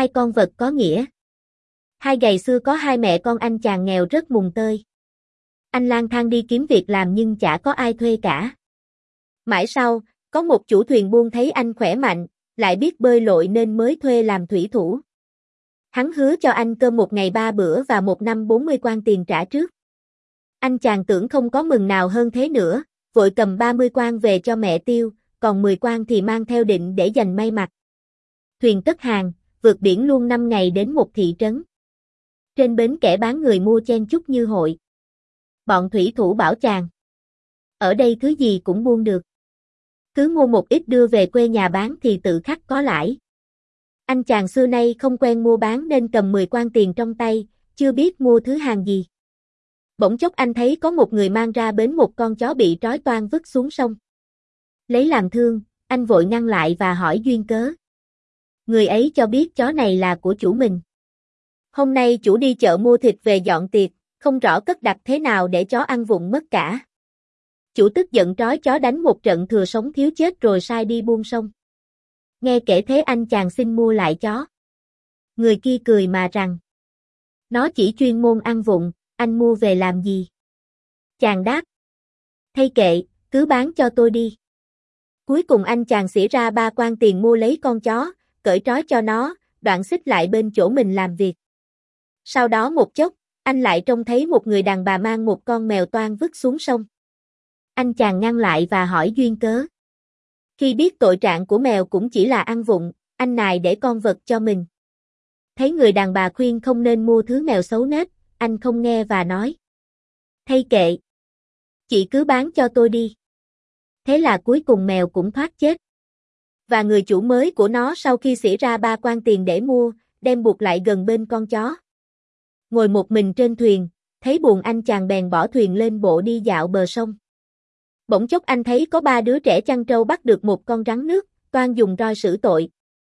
hai con vật có nghĩa. Hai ngày xưa có hai mẹ con anh chàng nghèo rất mùng tơi. Anh lang thang đi kiếm việc làm nhưng chả có ai thuê cả. Mãi sau, có một chủ thuyền buôn thấy anh khỏe mạnh, lại biết bơi lội nên mới thuê làm thủy thủ. Hắn hứa cho anh cơm một ngày 3 bữa và một năm 40 quan tiền trả trước. Anh chàng tưởng không có mừng nào hơn thế nữa, vội cầm 30 quan về cho mẹ tiêu, còn 10 quan thì mang theo định để dành may mặc. Thuyền cất hàng, vượt biển luôn 5 ngày đến một thị trấn. Trên bến kẻ bán người mua chen chúc như hội. Bọn thủy thủ bảo chàng: ở đây thứ gì cũng buôn được. Cứ mua một ít đưa về quê nhà bán thì tự khắc có lãi. Anh chàng xưa nay không quen mua bán nên cầm 10 quan tiền trong tay, chưa biết mua thứ hàng gì. Bỗng chốc anh thấy có một người mang ra bến một con chó bị trói toang vứt xuống sông. Lấy làm thương, anh vội ngăn lại và hỏi duyên cớ. Người ấy cho biết chó này là của chủ mình. Hôm nay chủ đi chợ mua thịt về dọn tiệc, không rõ cất đặt thế nào để chó ăn vụng mất cả. Chủ tức giận trói chó đánh một trận thừa sống thiếu chết rồi sai đi buông sông. Nghe kể thế anh chàng xin mua lại chó. Người kia cười mà rằng: nó chỉ chuyên môn ăn vụng, anh mua về làm gì? Chàng đáp: thay kệ, cứ bán cho tôi đi. Cuối cùng anh chàng xỉ ra 3 quan tiền mua lấy con chó, cởi trói cho nó, đoạn xích lại bên chỗ mình làm việc. Sau đó một chốc, anh lại trông thấy một người đàn bà mang một con mèo toan vứt xuống sông. Anh chàng ngăn lại và hỏi duyên cớ. Khi biết tội trạng của mèo cũng chỉ là ăn vụng, anh nài để con vật cho mình. Thấy người đàn bà khuyên không nên mua thứ mèo xấu nết, anh không nghe và nói: thay kệ, chị cứ bán cho tôi đi. Thế là cuối cùng mèo cũng thoát chết. Và người chủ mới của nó sau khi xỉ ra 3 quan tiền để mua, đem buộc lại gần bên con chó. Ngồi một mình trên thuyền, thấy buồn anh chàng bèn bỏ thuyền lên bộ đi dạo bờ sông. Bỗng chốc anh thấy có 3 đứa trẻ chăn trâu bắt được một con rắn nước, toan dùng roi xử tội.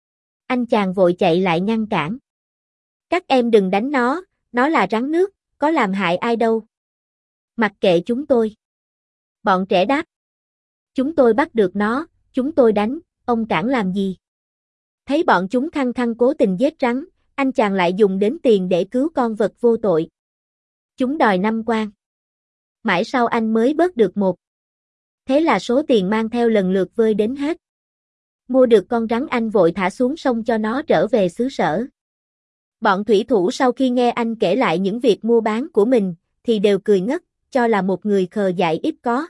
Anh chàng vội chạy lại ngăn cản. Các em đừng đánh nó là rắn nước, có làm hại ai đâu. Mặc kệ chúng tôi. Bọn trẻ đáp: chúng tôi bắt được nó, chúng tôi đánh, ông cản làm gì? Thấy bọn chúng khăng khăng cố tình giết rắn, anh chàng lại dùng đến tiền để cứu con vật vô tội. Chúng đòi 5 quan. Mãi sau anh mới bớt được 1. Thế là số tiền mang theo lần lượt vơi đến hết. Mua được con rắn anh vội thả xuống sông cho nó trở về xứ sở. Bọn thủy thủ sau khi nghe anh kể lại những việc mua bán của mình, thì đều cười ngất, cho là một người khờ dại ít có.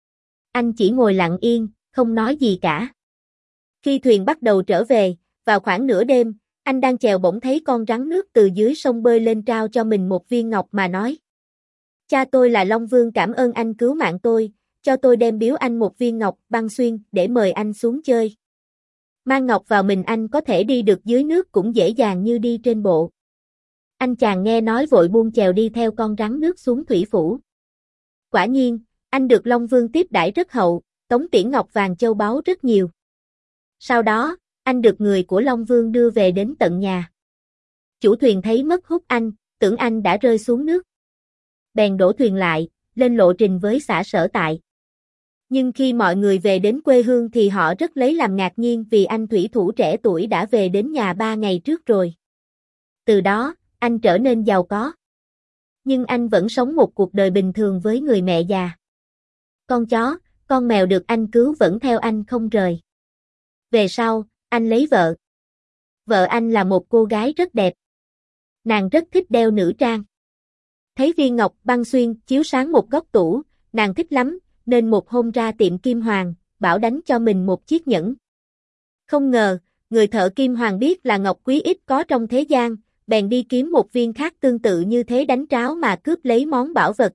Anh chỉ ngồi lặng yên, không nói gì cả. Khi thuyền bắt đầu trở về, vào khoảng nửa đêm, anh đang chèo bỗng thấy con rắn nước từ dưới sông bơi lên trao cho mình một viên ngọc mà nói: cha tôi là Long Vương cảm ơn anh cứu mạng tôi, cho tôi đem biếu anh một viên ngọc băng xuyên để mời anh xuống chơi. Mang ngọc vào mình anh có thể đi được dưới nước cũng dễ dàng như đi trên bộ. Anh chàng nghe nói vội buông chèo đi theo con rắn nước xuống thủy phủ. Quả nhiên, anh được Long Vương tiếp đãi rất hậu, tống tiễn ngọc vàng châu báu rất nhiều. Sau đó, anh được người của Long Vương đưa về đến tận nhà. Chủ thuyền thấy mất hút anh, tưởng anh đã rơi xuống nước. Bèn đổ thuyền lại, lên lộ trình với xã sở tại. Nhưng khi mọi người về đến quê hương thì họ rất lấy làm ngạc nhiên vì anh thủy thủ trẻ tuổi đã về đến nhà 3 ngày trước rồi. Từ đó, anh trở nên giàu có. Nhưng anh vẫn sống một cuộc đời bình thường với người mẹ già. Con chó, con mèo được anh cứu vẫn theo anh không rời. Về sau, anh lấy vợ. Vợ anh là một cô gái rất đẹp. Nàng rất thích đeo nữ trang. Thấy viên ngọc băng xuyên chiếu sáng một góc tủ, nàng thích lắm, nên một hôm ra tiệm kim hoàng, bảo đánh cho mình một chiếc nhẫn. Không ngờ, người thợ kim hoàng biết là ngọc quý ít có trong thế gian, bèn đi kiếm một viên khác tương tự như thế đánh tráo mà cướp lấy món bảo vật.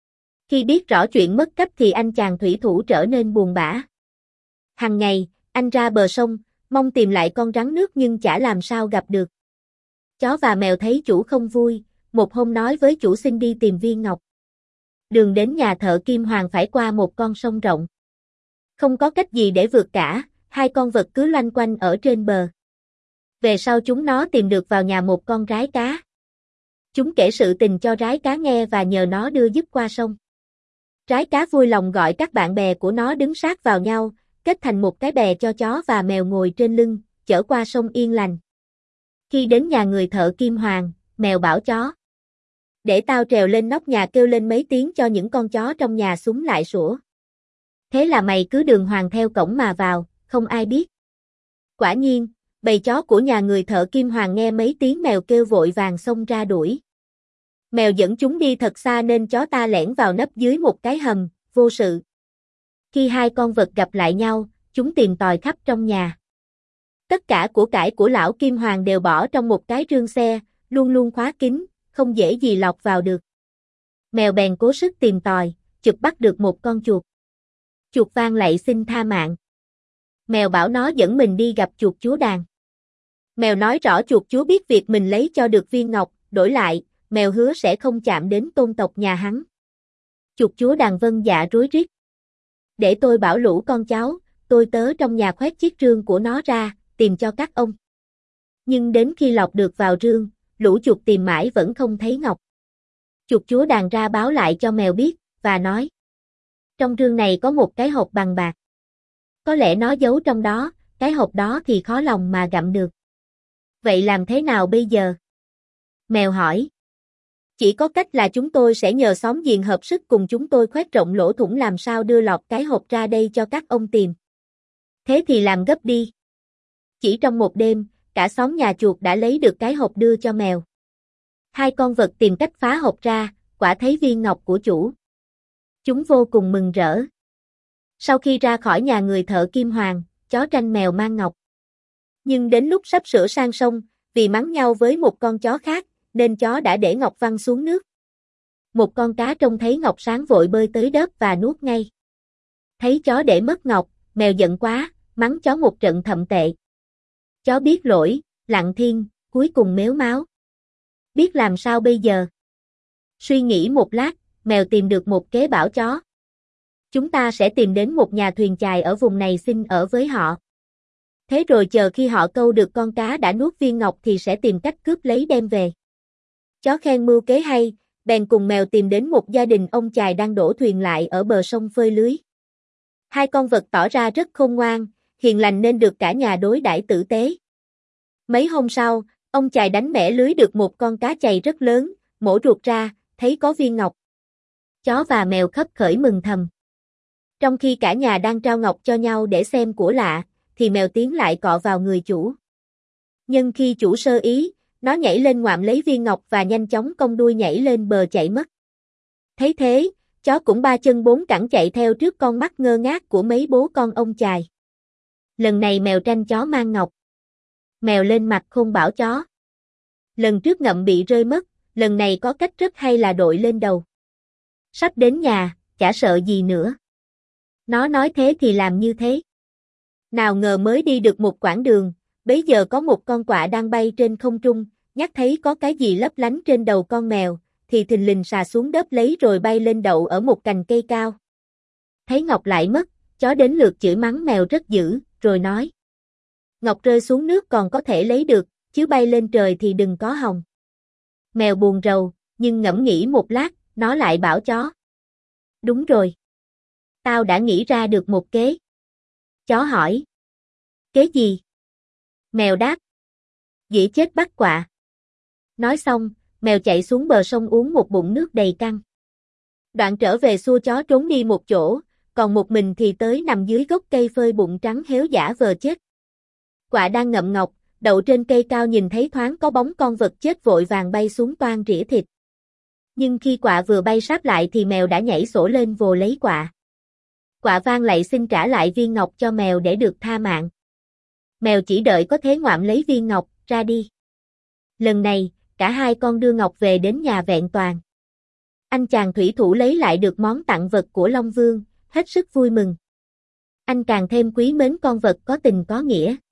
Khi biết rõ chuyện mất cắp thì anh chàng thủy thủ trở nên buồn bã. Hằng ngày, anh ra bờ sông, mong tìm lại con rắn nước nhưng chả làm sao gặp được. Chó và mèo thấy chủ không vui, một hôm nói với chủ xin đi tìm viên ngọc. Đường đến nhà thợ kim hoàng phải qua một con sông rộng. Không có cách gì để vượt cả, hai con vật cứ loanh quanh ở trên bờ. Về sau chúng nó tìm được vào nhà một con rái cá. Chúng kể sự tình cho rái cá nghe và nhờ nó đưa giúp qua sông. Rái cá vui lòng gọi các bạn bè của nó đứng sát vào nhau, kết thành một cái bè cho chó và mèo ngồi trên lưng, chở qua sông yên lành. Khi đến nhà người thợ Kim Hoàng, mèo bảo chó. Để tao trèo lên nóc nhà kêu lên mấy tiếng cho những con chó trong nhà súng lại sủa. Thế là mày cứ đường hoàng theo cổng mà vào, không ai biết. Quả nhiên, bầy chó của nhà người thợ Kim Hoàng nghe mấy tiếng mèo kêu vội vàng xông ra đuổi. Mèo dẫn chúng đi thật xa nên chó ta lẻn vào nấp dưới một cái hầm, vô sự. Khi hai con vật gặp lại nhau, chúng tìm tòi khắp trong nhà. Tất cả của cải của lão Kim Hoàng đều bỏ trong một cái rương xe, luôn luôn khóa kín, không dễ gì lọt vào được. Mèo bèn cố sức tìm tòi, chụp bắt được một con chuột. Chuột vang lạy xin tha mạng. Mèo bảo nó dẫn mình đi gặp chuột chúa đàn. Mèo nói rõ chuột chúa biết việc mình lấy cho được viên ngọc, đổi lại, mèo hứa sẽ không chạm đến tôn tộc nhà hắn. Chuột chúa đàn vâng dạ rối rít. Để tôi bảo lũ con cháu, tôi tớ trong nhà khoét chiếc rương của nó ra, tìm cho các ông. Nhưng đến khi lọc được vào rương, lũ chuột tìm mãi vẫn không thấy ngọc. Chuột chúa đàn ra báo lại cho mèo biết, và nói. Trong rương này có một cái hộp bằng bạc. Có lẽ nó giấu trong đó, cái hộp đó thì khó lòng mà gặm được. Vậy làm thế nào bây giờ? Mèo hỏi. Chỉ có cách là chúng tôi sẽ nhờ xóm giềng hợp sức cùng chúng tôi khoét rộng lỗ thủng làm sao đưa lọt cái hộp ra đây cho các ông tìm. Thế thì làm gấp đi. Chỉ trong một đêm, cả xóm nhà chuột đã lấy được cái hộp đưa cho mèo. Hai con vật tìm cách phá hộp ra, quả thấy viên ngọc của chủ. Chúng vô cùng mừng rỡ. Sau khi ra khỏi nhà người thợ Kim Hoàng, chó tranh mèo mang ngọc. Nhưng đến lúc sắp sửa sang sông, vì mắng nhau với một con chó khác, nên chó đã để ngọc văng xuống nước. Một con cá trông thấy ngọc sáng vội bơi tới đớp và nuốt ngay. Thấy chó để mất ngọc, mèo giận quá, mắng chó một trận thậm tệ. Chó biết lỗi, lặng thiên, cuối cùng mếu máo. Biết làm sao bây giờ? Suy nghĩ một lát, mèo tìm được một kế bảo chó. Chúng ta sẽ tìm đến một nhà thuyền chài ở vùng này xin ở với họ. Thế rồi chờ khi họ câu được con cá đã nuốt viên ngọc thì sẽ tìm cách cướp lấy đem về. Chó khen mưu kế hay, bèn cùng mèo tìm đến một gia đình ông chài đang đổ thuyền lại ở bờ sông phơi lưới. Hai con vật tỏ ra rất khôn ngoan, hiền lành nên được cả nhà đối đãi tử tế. Mấy hôm sau, ông chài đánh bẻ lưới được một con cá chày rất lớn, mổ ruột ra, thấy có viên ngọc. Chó và mèo khấp khởi mừng thầm. Trong khi cả nhà đang trao ngọc cho nhau để xem của lạ, thì mèo tiến lại cọ vào người chủ. Nhưng khi chủ sơ ý, nó nhảy lên ngoạm lấy viên ngọc và nhanh chóng cong đuôi nhảy lên bờ chạy mất. Thấy thế, chó cũng ba chân bốn cẳng chạy theo trước con mắt ngơ ngác của mấy bố con ông chài. Lần này mèo tranh chó mang ngọc. Mèo lên mặt khôn bảo chó. Lần trước ngậm bị rơi mất, lần này có cách rất hay là đội lên đầu. Sắp đến nhà, chả sợ gì nữa. Nó nói thế thì làm như thế. Nào ngờ mới đi được một quãng đường, bấy giờ có một con quạ đang bay trên không trung, nhắc thấy có cái gì lấp lánh trên đầu con mèo, thì thình lình xà xuống đớp lấy rồi bay lên đậu ở một cành cây cao. Thấy ngọc lại mất, chó đến lượt chửi mắng mèo rất dữ, rồi nói. Ngọc rơi xuống nước còn có thể lấy được, chứ bay lên trời thì đừng có hòng. Mèo buồn rầu, nhưng ngẫm nghĩ một lát, nó lại bảo chó. Đúng rồi. Tao đã nghĩ ra được một kế. Chó hỏi. Kế gì? Mèo đáp. Dĩ chết bắt quạ. Nói xong, mèo chạy xuống bờ sông uống một bụng nước đầy căng. Đoạn trở về xua chó trốn đi một chỗ, còn một mình thì tới nằm dưới gốc cây phơi bụng trắng héo giả vờ chết. Quạ đang ngậm ngọc, đậu trên cây cao nhìn thấy thoáng có bóng con vật chết vội vàng bay xuống toan rỉa thịt. Nhưng khi quạ vừa bay sáp lại thì mèo đã nhảy sổ lên vồ lấy quạ. Quạ vang lạy xin trả lại viên ngọc cho mèo để được tha mạng. Mèo chỉ đợi có thế ngoạm lấy viên ngọc, ra đi. Lần này, cả hai con đưa ngọc về đến nhà vẹn toàn. Anh chàng thủy thủ lấy lại được món tặng vật của Long Vương, hết sức vui mừng. Anh càng thêm quý mến con vật có tình có nghĩa.